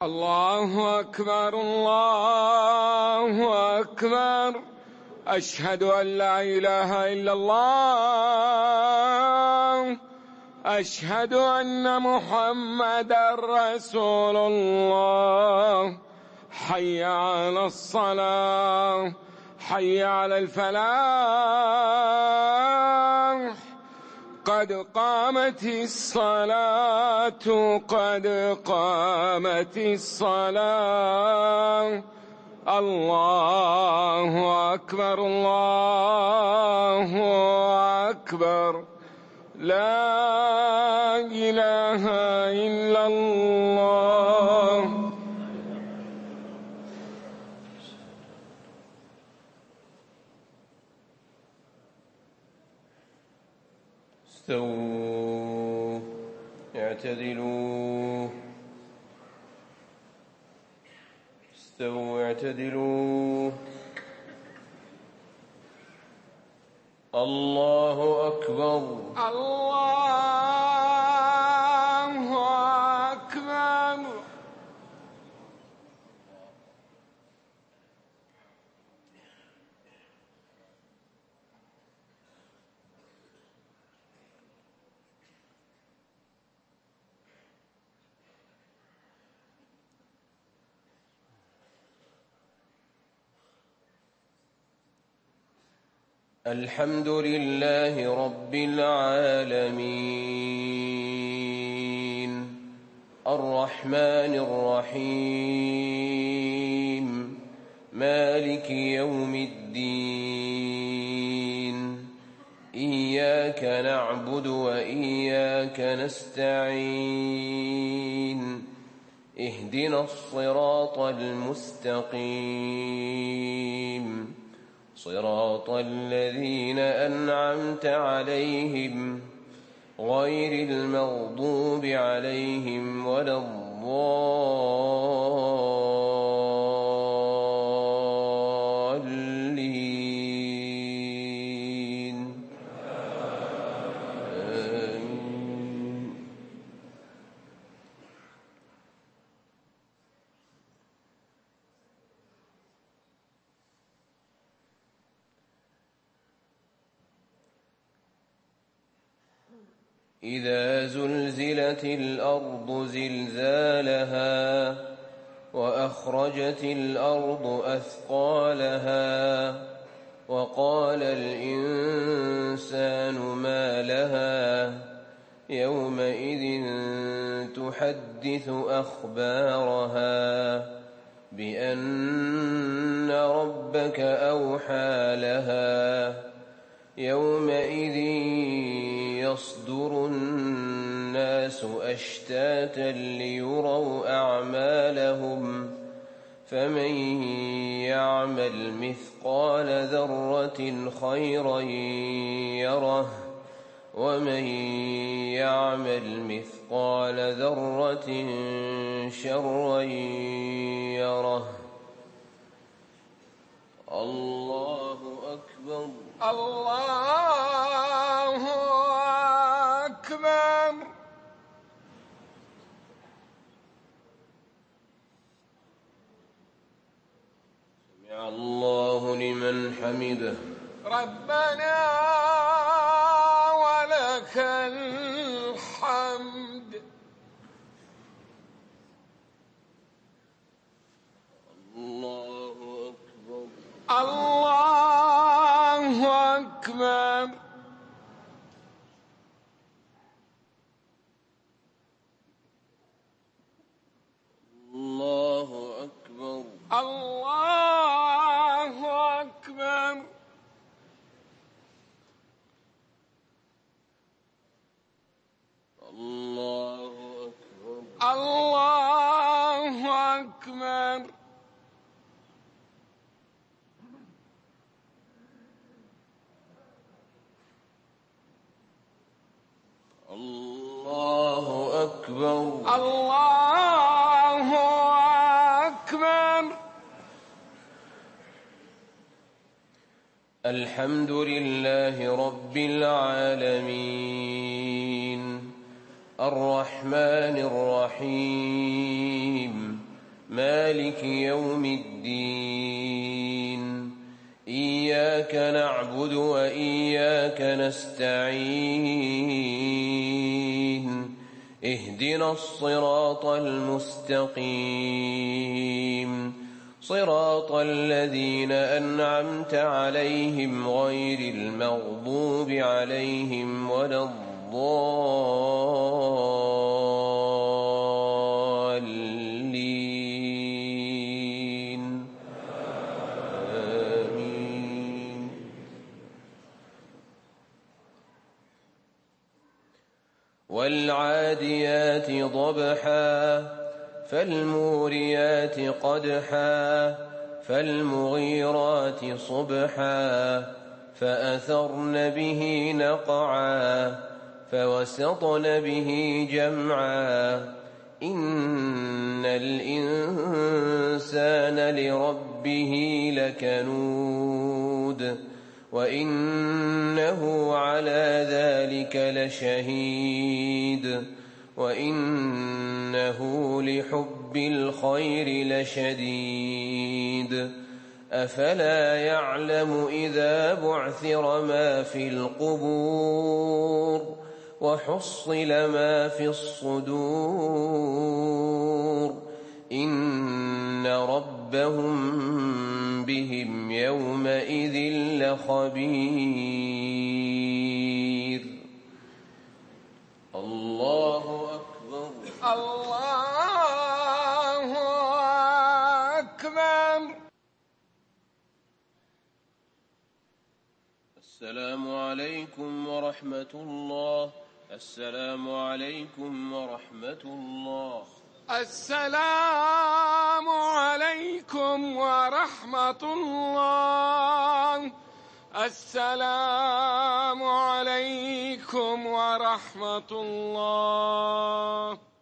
الله أكبر الله أكبر. أشهد أن لا إله إلا الله. أشهد أن محمدًا رسول الله. حي على الصلاة، حي على الفلاح، قد قامت الصلاة، قد قامت الصلاة. الله أكبر الله أكبر. لا إله إلا الله. استووا اعتدلوا، استووا اعتدلوا. الله أكبر الله أكبر. الحمد لله رب العالمين، الرحمن الرحيم، مالك يوم الدين. إياك نعبد وإياك نستعين. اهدنا الصراط المستقيم، صراط الذين أنعمت عليهم غير المغضوب عليهم ولا الضالين. آمين. إذا زلزلت الأرض زلزالها وأخرجت الأرض أثقالها وقال الإنسان ما لها يومئذ تحدث أخبارها بأن ربك أوحى لها. يومئذ يصدر الناس أشتاتا ليروا أعمالهم، فمن يعمل مثقال ذرة خيرا يره، ومن يعمل مثقال ذرة شرا يره. الله أكبر الله أكبر. سمع الله لمن حمده. ربنا ولك الحمد. الله أكبر الله أكبر. الله أكبر الله أكبر. الله أكبر الله أكبر. الله أكبر الله أكبر. الحمد لله رب العالمين، الرحمن الرحيم، مالك يوم الدين إياك نعبد وإياك نستعين اهدنا الصراط المستقيم صراط الذين أنعمت عليهم غير المغضوب عليهم ولا الضالين آمين. والعاديات ضبحا فالموريات قدحا فالمغيرات صبحا فأثرن به نقعا فوسطن به جمعا إن الإنسان لربه لكنود وإنه على ذلك لشهيد وإنه لحب الخير لشديد أفلا يعلم إذا بعثر ما في القبور وحصل ما في الصدور إن ربهم بهم يومئذ لخبير. الله أكبر. الله أكبر. السلام عليكم ورحمة الله. السلام عليكم ورحمة الله. السلام عليكم ورحمة الله. السلام عليكم ورحمة الله.